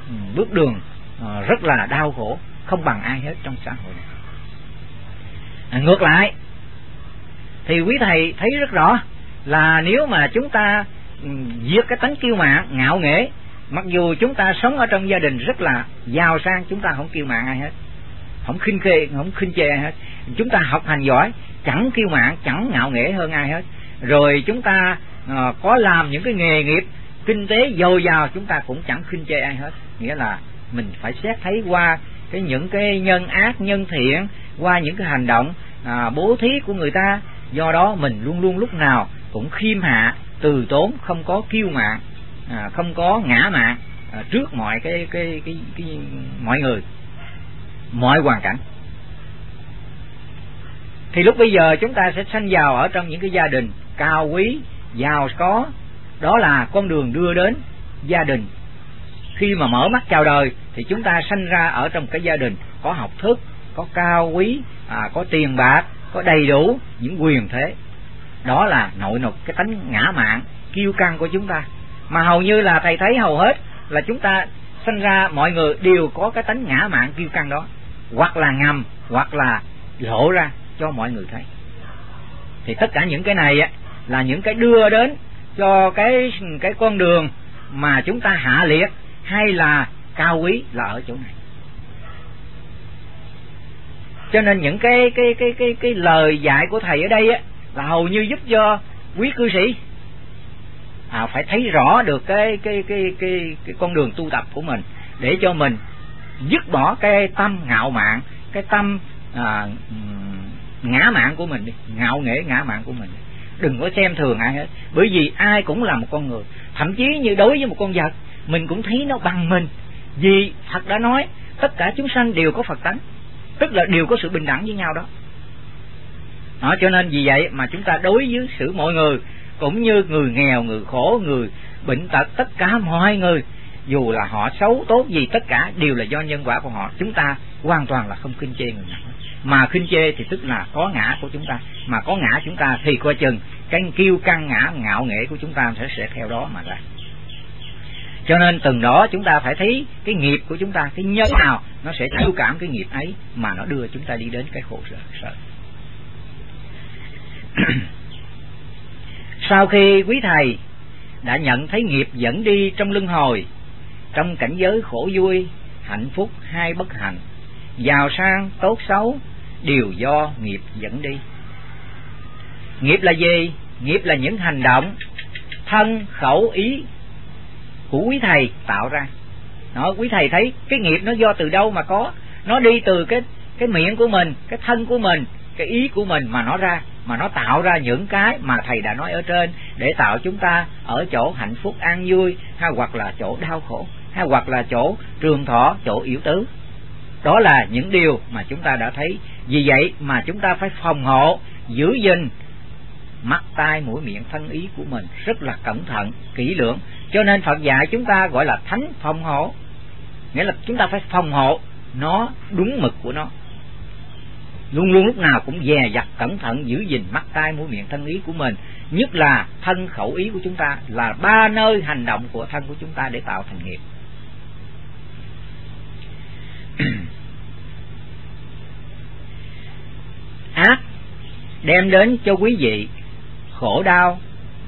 Speaker 2: rất là đau khổ, không bằng ai hết trong xã hội này. Ngược lại thì quý thầy thấy rất rõ là nếu mà chúng ta diệt cái tánh kiêu mạn ngạo nghễ, mặc dù chúng ta sống ở trong gia đình rất là giàu sang, chúng ta không kiêu mạn ai hết, không khinh chê ai hết, chúng ta học hành giỏi, chẳng kiêu mạn chẳng ngạo nghễ hơn ai hết, rồi chúng ta có làm những cái nghề nghiệp kinh tế dồi dào, chúng ta cũng chẳng khinh chê ai hết. Nghĩa là mình phải xét thấy qua những cái nhân ác nhân thiện, qua những cái hành động bố thí của người ta. Do đó mình luôn luôn lúc nào cũng khiêm hạ từ tốn, không có kiêu mạn, không có ngã mạn trước mọi mọi người, mọi hoàn cảnh. Thì lúc bây giờ chúng ta sẽ sanh vào ở trong những cái gia đình cao quý, giàu có. Đó là con đường đưa đến gia đình. Khi mà mở mắt chào đời thì chúng ta sanh ra ở trong cái gia đình có học thức, có cao quý, có tiền bạc, có đầy đủ những quyền thế. Đó là nội lực cái tánh ngã mạn kiêu căng của chúng ta. Mà hầu như là thầy thấy hầu hết là chúng ta sanh ra mọi người đều có cái tánh ngã mạn kiêu căng đó, hoặc là ngầm hoặc là lộ ra cho mọi người thấy. Thì tất cả những cái này là những cái đưa đến cho cái con đường mà chúng ta hạ liệt hay là cao quý là ở chỗ này. Cho nên những cái lời dạy của thầy ở đây là hầu như giúp cho quý cư sĩ phải thấy rõ được cái con đường tu tập của mình, để cho mình dứt bỏ cái tâm ngạo mạn, cái tâm ngã mạn của mình đi, ngạo nghễ ngã mạn của mình. Đừng có xem thường ai hết, bởi vì ai cũng là một con người. Thậm chí như đối với một con vật, mình cũng thấy nó bằng mình. Vì Phật đã nói tất cả chúng sanh đều có Phật tánh, tức là đều có sự bình đẳng với nhau đó. Cho nên vì vậy mà chúng ta đối với xử mọi người, cũng như người nghèo, người khổ, người bệnh tật, tất cả mọi người, dù là họ xấu tốt gì, tất cả đều là do nhân quả của họ. Chúng ta hoàn toàn là không khinh chê người nào. Mà khinh chê thì tức là có ngã của chúng ta, mà có ngã chúng ta thì coi chừng cái kiêu căng ngạo nghễ của chúng ta sẽ theo đó mà ra. Cho nên từng đó chúng ta phải thấy cái nghiệp của chúng ta, cái nhân nào nó sẽ chiêu cảm cái nghiệp ấy mà nó đưa chúng ta đi đến cái khổ sở. Sau khi quý thầy đã nhận thấy nghiệp dẫn đi trong luân hồi, trong cảnh giới khổ vui, hạnh phúc hay bất hạnh, giàu sang tốt xấu đều do nghiệp dẫn đi. Nghiệp là gì? Nghiệp là những hành động thân khẩu ý của quý thầy tạo ra. Đó, quý thầy thấy cái nghiệp nó do từ đâu mà có, nó đi từ cái miệng của mình, cái thân của mình, cái ý của mình mà nó ra, mà nó tạo ra những cái mà thầy đã nói ở trên để tạo chúng ta ở chỗ hạnh phúc an vui, hay hoặc là chỗ đau khổ, hay hoặc là chỗ trường thọ, chỗ yếu tứ. Đó là những điều mà chúng ta đã thấy. Vì vậy mà chúng ta phải phòng hộ, giữ gìn mắt tai mũi miệng thân ý của mình rất là cẩn thận, kỹ lưỡng. Cho nên Phật dạy chúng ta gọi là thánh phòng hộ, nghĩa là chúng ta phải phòng hộ nó đúng mực của nó, luôn luôn lúc nào cũng dè dặt cẩn thận giữ gìn mắt tai mũi miệng thân ý của mình, nhất là thân khẩu ý của chúng ta, là ba nơi hành động của thân của chúng ta để tạo thành nghiệp. Ác đem đến cho quý vị khổ đau,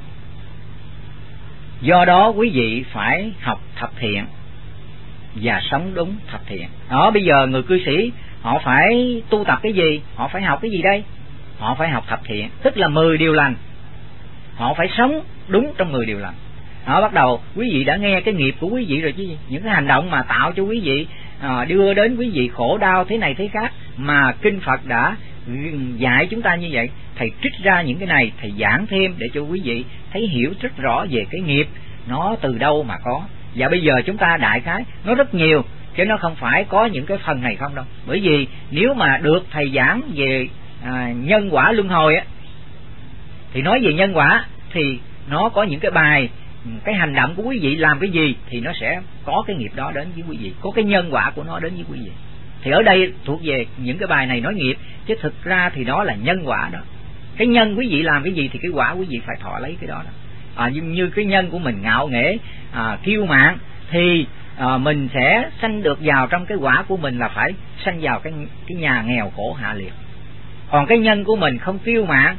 Speaker 2: do đó quý vị phải học thập thiện và sống đúng thập thiện. Đó, bây giờ người cư sĩ họ phải tu tập cái gì? Họ phải học cái gì đây? Họ phải học thập thiện, tức là 10 điều lành. Họ phải sống đúng trong 10 điều lành. Đó, bắt đầu quý vị đã nghe cái nghiệp của quý vị rồi chứ gì? Những cái hành động mà tạo cho quý vị đưa đến quý vị khổ đau thế này thế khác, mà Kinh Phật đã dạy chúng ta như vậy. Thầy trích ra những cái này, thầy giảng thêm để cho quý vị thấy hiểu rất rõ về cái nghiệp nó từ đâu mà có. Và bây giờ chúng ta đại khái nó rất nhiều, chứ nó không phải có những cái phần này không đâu. Bởi vì nếu mà được thầy giảng về nhân quả luân hồi á, thì nói về nhân quả thì nó có những cái bài, cái hành động của quý vị làm cái gì thì nó sẽ có cái nghiệp đó đến với quý vị, có cái nhân quả của nó đến với quý vị. Thì ở đây thuộc về những cái bài này nói nghiệp, chứ thực ra thì đó là nhân quả đó. Cái nhân quý vị làm cái gì thì cái quả quý vị phải thọ lấy cái đó đó. Như cái nhân của mình ngạo nghễ, kiêu mạn thì mình sẽ sanh được vào trong cái quả của mình là phải sanh vào cái nhà nghèo khổ hạ liệt. Còn cái nhân của mình không kiêu mạn,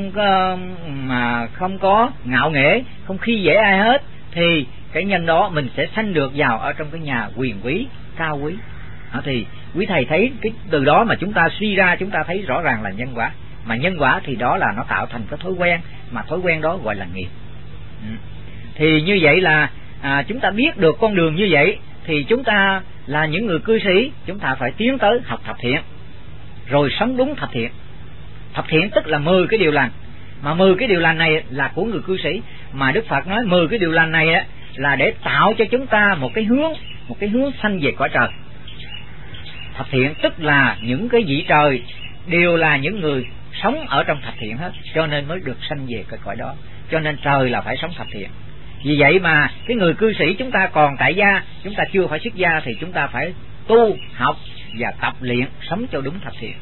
Speaker 2: không có ngạo nghễ, không khi dễ ai hết, thì cái nhân đó mình sẽ sanh được vào ở trong cái nhà quyền quý, cao quý. Thì quý thầy thấy cái từ đó mà chúng ta suy ra, chúng ta thấy rõ ràng là nhân quả. Mà nhân quả thì đó là nó tạo thành cái thói quen, mà thói quen đó gọi là nghiệp. Thì như vậy là chúng ta biết được con đường như vậy, thì chúng ta là những người cư sĩ, chúng ta phải tiến tới học thập thiện, rồi sống đúng thập thiện. Thập thiện tức là 10 cái điều lành, mà 10 cái điều lành này là của người cư sĩ, mà Đức Phật nói 10 cái điều lành này á là để tạo cho chúng ta một cái hướng sanh về cõi trời. Thập thiện tức là những cái vị trời đều là những người sống ở trong thập thiện hết, cho nên mới được sanh về cái cõi đó. Cho nên trời là phải sống thập thiện. Vì vậy mà cái người cư sĩ chúng ta còn tại gia, chúng ta chưa phải xuất gia, thì chúng ta phải tu, học và tập luyện sống cho đúng thập thiện.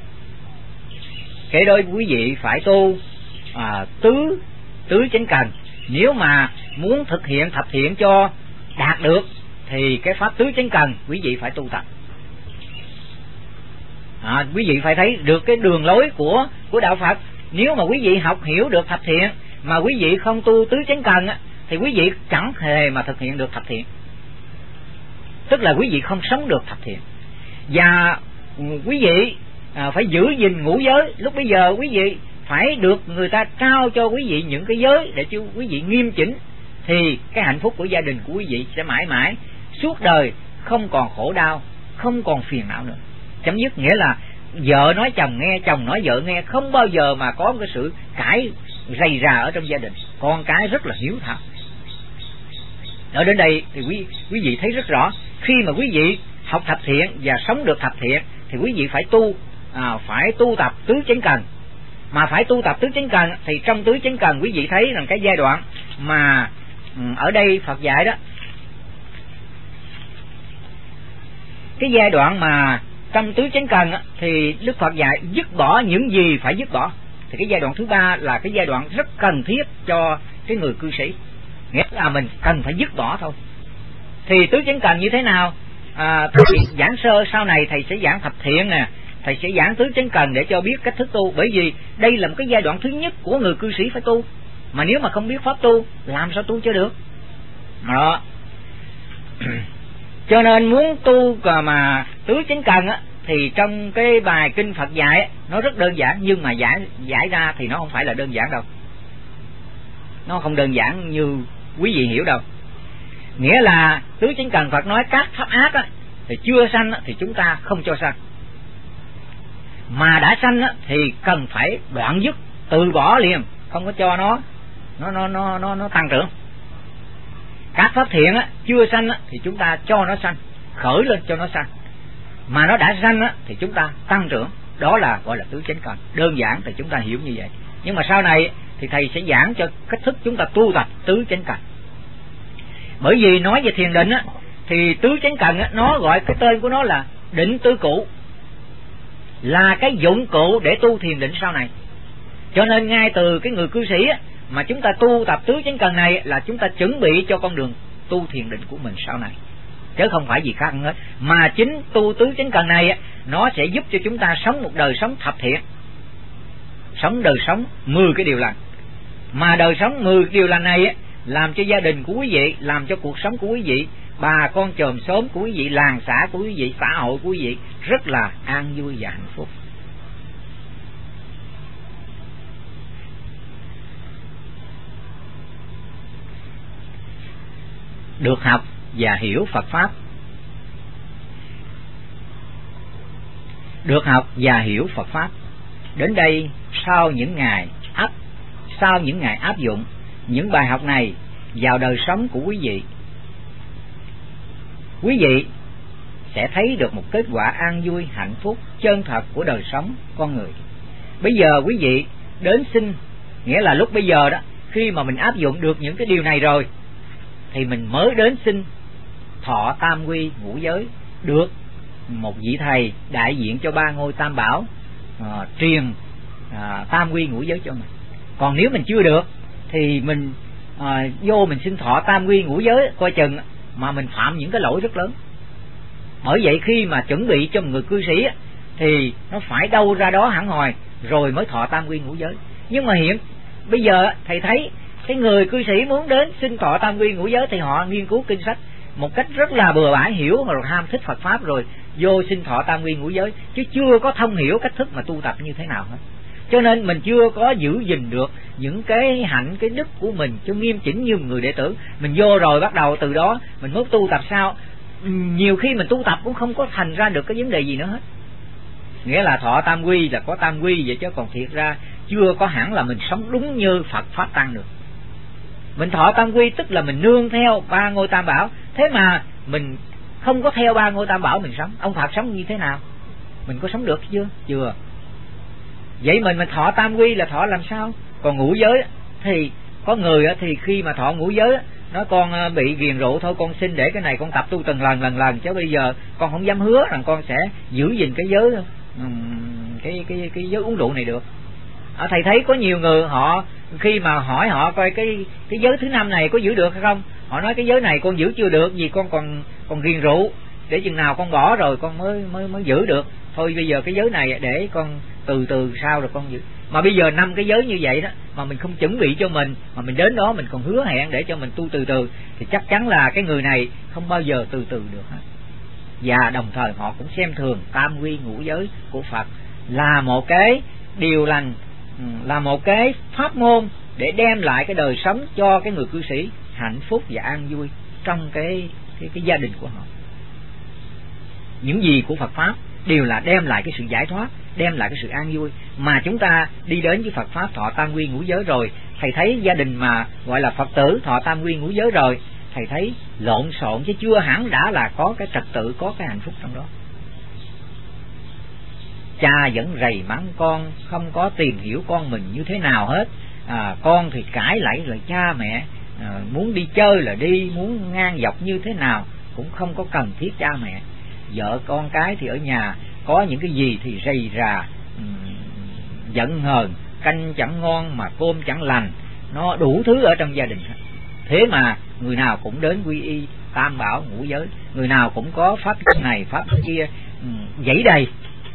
Speaker 2: Cái đó quý vị phải tu tứ chánh cần. Nếu mà muốn thực hiện thập thiện cho đạt được thì cái pháp tứ chánh cần quý vị phải tu tập. Quý vị phải thấy được cái đường lối của đạo Phật. Nếu mà quý vị học hiểu được thập thiện mà quý vị không tu tứ chánh cần thì quý vị chẳng hề mà thực hiện được thập thiện, tức là quý vị không sống được thập thiện. Và quý vị phải giữ gìn ngũ giới. Lúc bây giờ quý vị phải được người ta trao cho quý vị những cái giới để cho quý vị nghiêm chỉnh, thì cái hạnh phúc của gia đình của quý vị sẽ mãi mãi suốt đời không còn khổ đau, không còn phiền não nữa. Chấm dứt, nghĩa là vợ nói chồng nghe, chồng nói vợ nghe, không bao giờ mà có cái sự cãi rầy rà ở trong gia đình. Con cái rất là hiếu thảo. Ở đến đây thì quý vị thấy rất rõ, khi mà quý vị học thập thiện và sống được thập thiện thì quý vị phải tu tập tứ chánh cần. Mà phải tu tập tứ chánh cần thì trong tứ chánh cần quý vị thấy rằng cái giai đoạn mà ở đây Phật dạy đó, cái giai đoạn mà trong tứ chánh cần thì Đức Phật dạy dứt bỏ những gì phải dứt bỏ. thì cái giai đoạn thứ ba là cái giai đoạn rất cần thiết cho cái người cư sĩ, nghĩa là mình cần phải dứt bỏ thôi. Thì tứ chánh cần như thế nào? Thầy giảng sơ sau này thầy sẽ giảng thập thiện nè, thầy sẽ giảng tứ chánh cần để cho biết cách thức tu, bởi vì đây là một cái giai đoạn thứ nhất của người cư sĩ phải tu, mà nếu mà không biết pháp tu làm sao tu cho được đó. Cho nên muốn tu mà tứ chánh cần á, thì trong cái bài kinh Phật dạy á, nó rất đơn giản, nhưng mà giải ra thì nó không phải là đơn giản đâu, nó không đơn giản như quý vị hiểu đâu. Nghĩa là tứ chánh cần Phật nói các pháp ác á, thì chưa sanh á, thì chúng ta không cho sanh, mà đã sanh á, thì cần phải đoạn dứt, từ bỏ liền, không có cho nó tăng trưởng. Các pháp thiện á, chưa sanh á, thì chúng ta cho nó sanh, khởi lên cho nó sanh, mà nó đã sanh á, thì chúng ta tăng trưởng, đó là gọi là tứ chánh cần. Đơn giản thì chúng ta hiểu như vậy, nhưng mà sau này thì thầy sẽ giảng cho cách thức chúng ta tu tập tứ chánh cần. Bởi vì nói về thiền định á, thì tứ chánh cần á, nó gọi cái tên của nó là định tư cụ, là cái dụng cụ để tu thiền định sau này. Cho nên ngay từ cái người cư sĩ á, mà chúng ta tu tập tứ chánh cần này là chúng ta chuẩn bị cho con đường tu thiền định của mình sau này, chứ không phải gì khác hết. Mà chính tu tứ chánh cần này á, nó sẽ giúp cho chúng ta sống một đời sống thập thiện, sống đời sống 10 cái điều lành. Mà đời sống 10 điều lành này á, làm cho gia đình của quý vị, làm cho cuộc sống của quý vị, bà con chòm xóm của quý vị, làng xã của quý vị, xã hội của quý vị rất là an vui và hạnh phúc. Được học và hiểu Phật Pháp. Được học và hiểu Phật Pháp. Đến đây sau những ngày áp dụng những bài học này vào đời sống của quý vị sẽ thấy được một kết quả an vui, hạnh phúc, chân thật của đời sống con người. Bây giờ quý vị đến xin, nghĩa là lúc bây giờ đó, khi mà mình áp dụng được những cái điều này rồi, thì mình mới đến xin thọ tam quy ngũ giới, được một vị thầy đại diện cho 3 ngôi tam bảo truyền tam quy ngũ giới cho mình. Còn nếu mình chưa được thì mình vô mình xin thọ tam quy ngũ giới, coi chừng mà mình phạm những cái lỗi rất lớn. Bởi vậy khi mà chuẩn bị cho một người cư sĩ thì nó phải đâu ra đó hẳn hòi rồi mới thọ tam quy ngũ giới. Nhưng mà bây giờ thầy thấy cái người cư sĩ muốn đến xin thọ tam quy ngũ giới thì họ nghiên cứu kinh sách một cách rất là bừa bãi, hiểu mà rồi ham thích Phật Pháp rồi vô xin thọ tam quy ngũ giới, chứ chưa có thông hiểu cách thức mà tu tập như thế nào hết. Cho nên mình chưa có giữ gìn được những cái hạnh, cái đức của mình cho nghiêm chỉnh như một người đệ tử. Mình vô rồi bắt đầu từ đó mình mới tu tập sao. Nhiều khi mình tu tập cũng không có thành ra được cái vấn đề gì nữa hết. Nghĩa là thọ tam quy là có tam quy vậy, chứ còn thiệt ra chưa có hẳn là mình sống đúng như Phật Pháp Tăng được. Mình thọ tam quy tức là mình nương theo 3 ngôi tam bảo, thế mà mình không có theo 3 ngôi tam bảo mình sống. Ông Phật sống như thế nào? Mình có sống được chưa? Chưa. Vậy mình thọ tam quy là thọ làm sao? Còn ngũ giới thì có người thì khi mà thọ ngũ giới nói con bị ghiền rượu thôi, con xin để cái này con tập tu từng lần, chứ bây giờ con không dám hứa rằng con sẽ giữ gìn cái giới cái giới uống rượu này được. Thầy thấy có nhiều người họ khi mà hỏi họ coi cái giới thứ 5 này có giữ được hay không, họ nói cái giới này con giữ chưa được, vì con còn ghiền rượu, để chừng nào con bỏ rồi con mới giữ được. Thôi bây giờ cái giới này để con từ sau rồi con giữ. Mà bây giờ 5 cái giới như vậy đó mà mình không chuẩn bị cho mình, mà mình đến đó mình còn hứa hẹn để cho mình tu từ từ, thì chắc chắn là cái người này không bao giờ từ được hết. Và đồng thời họ cũng xem thường tam quy ngũ giới của Phật là một cái điều lành, là một cái pháp môn để đem lại cái đời sống cho cái người cư sĩ hạnh phúc và an vui trong cái gia đình của họ. Những gì của Phật Pháp đều là đem lại cái sự giải thoát, đem lại cái sự an vui. Mà chúng ta đi đến với Phật Pháp thọ tam quy ngũ giới rồi, thầy thấy gia đình mà gọi là Phật tử thọ tam quy ngũ giới rồi, thầy thấy lộn xộn chứ chưa hẳn đã là có cái trật tự, có cái hạnh phúc trong đó. Cha vẫn rầy mắng con, không có tìm hiểu con mình như thế nào hết. Con thì cãi lại lời cha mẹ, muốn đi chơi là đi, muốn ngang dọc như thế nào cũng không có cần thiết cha mẹ. Vợ con cái thì ở nhà có những cái gì thì rầy rà, giận hờn, canh chẳng ngon mà cơm chẳng lành, nó đủ thứ ở trong gia đình. Thế mà người nào cũng đến quy y tam bảo ngũ giới, người nào cũng có pháp này pháp kia dãy đầy.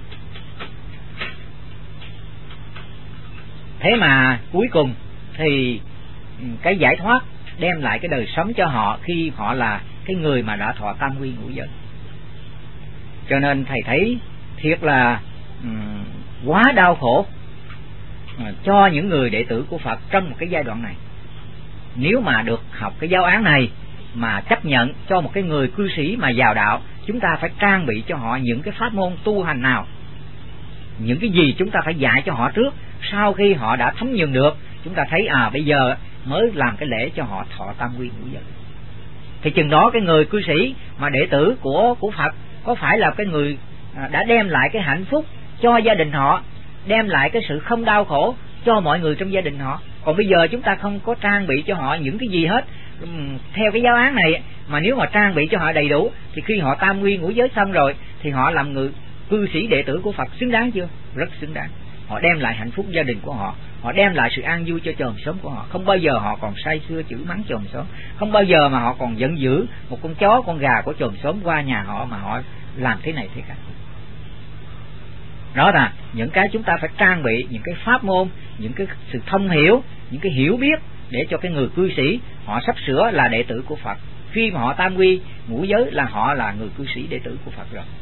Speaker 2: Thế mà cuối cùng thì cái giải thoát đem lại cái đời sống cho họ khi họ là cái người mà đã thọ tam quy ngũ giới. Cho nên thầy thấy thiệt là quá đau khổ cho những người đệ tử của Phật trong một cái giai đoạn này. Nếu mà được học cái giáo án này mà chấp nhận cho một cái người cư sĩ mà vào đạo, chúng ta phải trang bị cho họ những cái pháp môn tu hành nào, những cái gì chúng ta phải dạy cho họ trước. Sau khi họ đã thấm nhuần được, chúng ta thấy bây giờ mới làm cái lễ cho họ thọ tam quy ngũ giới. Thì chừng đó cái người cư sĩ mà đệ tử của Phật có phải là cái người đã đem lại cái hạnh phúc cho gia đình họ, đem lại cái sự không đau khổ cho mọi người trong gia đình họ. Còn bây giờ chúng ta không có trang bị cho họ những cái gì hết. Theo cái giáo án này mà nếu mà trang bị cho họ đầy đủ thì khi họ tam quy ngũ giới xong rồi thì họ làm người cư sĩ đệ tử của Phật xứng đáng chưa? Rất xứng đáng. Họ đem lại hạnh phúc gia đình của họ, họ đem lại sự an vui cho chòm xóm của họ. Không bao giờ họ còn say sưa chửi mắng chòm xóm, không bao giờ mà họ còn giận dữ một con chó con gà của chòm xóm qua nhà họ mà họ làm thế này thế khác. Đó là những cái chúng ta phải trang bị, những cái pháp môn, những cái sự thông hiểu, những cái hiểu biết để cho cái người cư sĩ họ sắp sửa là đệ tử của Phật. Khi mà họ tam quy ngũ giới là họ là người cư sĩ đệ tử của Phật rồi.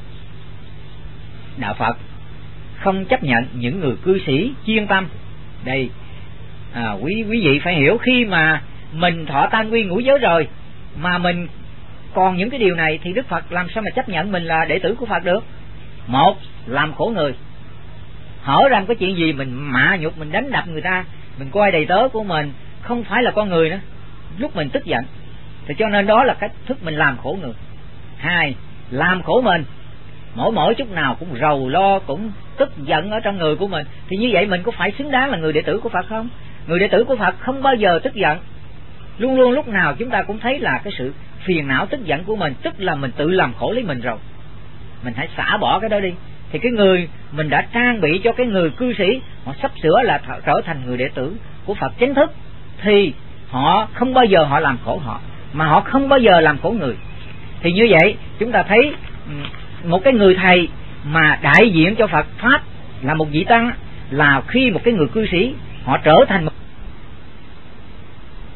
Speaker 2: Đạo Phật không chấp nhận những người cư sĩ chuyên tâm. Đây quý vị phải hiểu, khi mà mình thọ tam quy ngũ giới rồi mà mình còn những cái điều này thì Đức Phật làm sao mà chấp nhận mình là đệ tử của Phật được? Một, làm khổ người, hở ra có chuyện gì mình mạ nhục, mình đánh đập người ta, mình coi đầy tớ của mình không phải là con người nữa, lúc mình tức giận thì cho nên đó là cách thức mình làm khổ người. Hai, làm khổ mình, mỗi chút nào cũng rầu lo, cũng tức giận ở trong người của mình, thì như vậy mình có phải xứng đáng là người đệ tử của Phật không? Người đệ tử của Phật không bao giờ tức giận, luôn luôn lúc nào chúng ta cũng thấy là cái sự phiền não tức giận của mình, tức là mình tự làm khổ lấy mình rồi. Mình hãy xả bỏ cái đó đi. Thì cái người mình đã trang bị cho cái người cư sĩ, họ sắp sửa là trở thành người đệ tử của Phật chính thức, thì họ không bao giờ họ làm khổ họ, mà họ không bao giờ làm khổ người. Thì như vậy chúng ta thấy một cái người thầy mà đại diện cho Phật Pháp là một vị tăng, là khi một cái người cư sĩ họ trở thành một